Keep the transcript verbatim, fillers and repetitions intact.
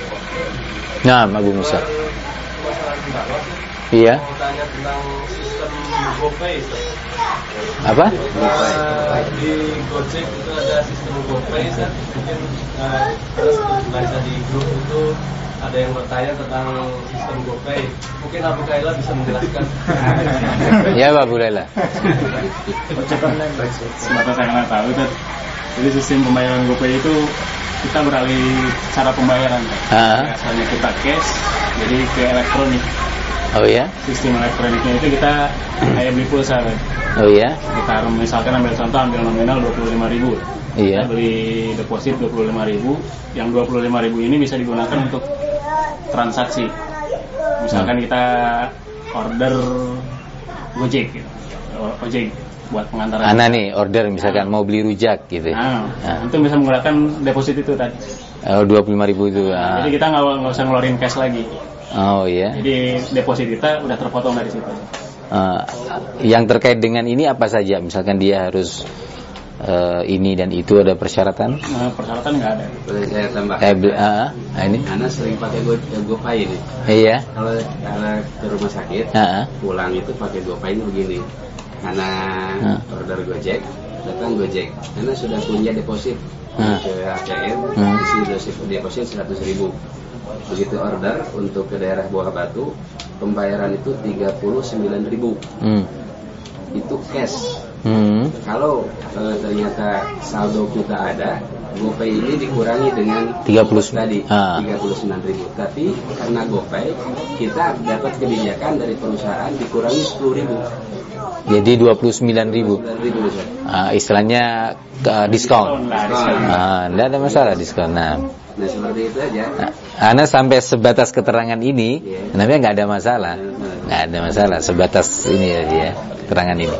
Nah, Abu Musa. Iya. Mau tanya tentang sistem GoPay. Apa? Uh, di Gojek itu ada sistem GoPay, mungkin uh, terus baca di grup itu ada yang bertanya tentang sistem GoPay. Mungkin Abu Kaila bisa menjelaskan. Ya, Abu Laila. Sebatas saya nggak tahu, kan. Jadi sistem pembayaran GoPay itu kita beralih cara pembayaran, kan. Ah. Asalnya kita cash, jadi ke elektronik. Oh ya? Sistem elektroniknya itu kita kayak beli pulsa, kan. Oh ya? Kita misalkan ambil contoh, ambil nominal dua puluh lima ribu. Iya. Kita beli deposit dua puluh lima ribu. Yang dua puluh lima ribu ini bisa digunakan untuk transaksi. Misalkan kita order Gojek, gitu. Ojek buat pengantaran. Ana nih order misalkan mau beli rujak gitu. Nah, Nah. itu bisa menggunakan deposit itu tadi. Oh, dua puluh lima ribu itu. Ah. Jadi kita nggak nggak usah ngeluarin cash lagi. Oh iya. Jadi deposit kita udah terpotong dari situ. Uh, yang terkait dengan ini apa saja? Misalkan dia harus uh, ini dan itu, ada persyaratan? Nah, persyaratan nggak ada. Boleh saya tambah? Eh, uh, uh, ini? Karena sering pakai Go, GoPay ini. Iya. Kalau karena ke rumah sakit, Uh, uh. pulang itu pakai GoPay ini begini. Karena Uh. order Gojek, datang Gojek. Karena sudah punya deposit Uh. ke A T M, Uh. isi deposit seratus ribu. Begitu order untuk ke daerah Buah Batu, pembayaran itu tiga puluh sembilan ribu. Hmm. Itu cash. Hmm. Kalau eh, ternyata saldo kita ada, GoPay ini dikurangi dengan tiga puluh tadi ah. tiga puluh sembilan ribu. Tapi karena GoPay kita dapat kebijakan dari perusahaan dikurangi sepuluh ribu. Jadi dua puluh sembilan ribu. Ah, istilahnya uh, diskon. Ah, tidak ada masalah diskon. Nah, nah seperti itu aja. Nah, Ana sampai sebatas keterangan ini, Yeah. namanya nggak ada masalah, nggak ada masalah. Sebatas ini aja ya, keterangan ini.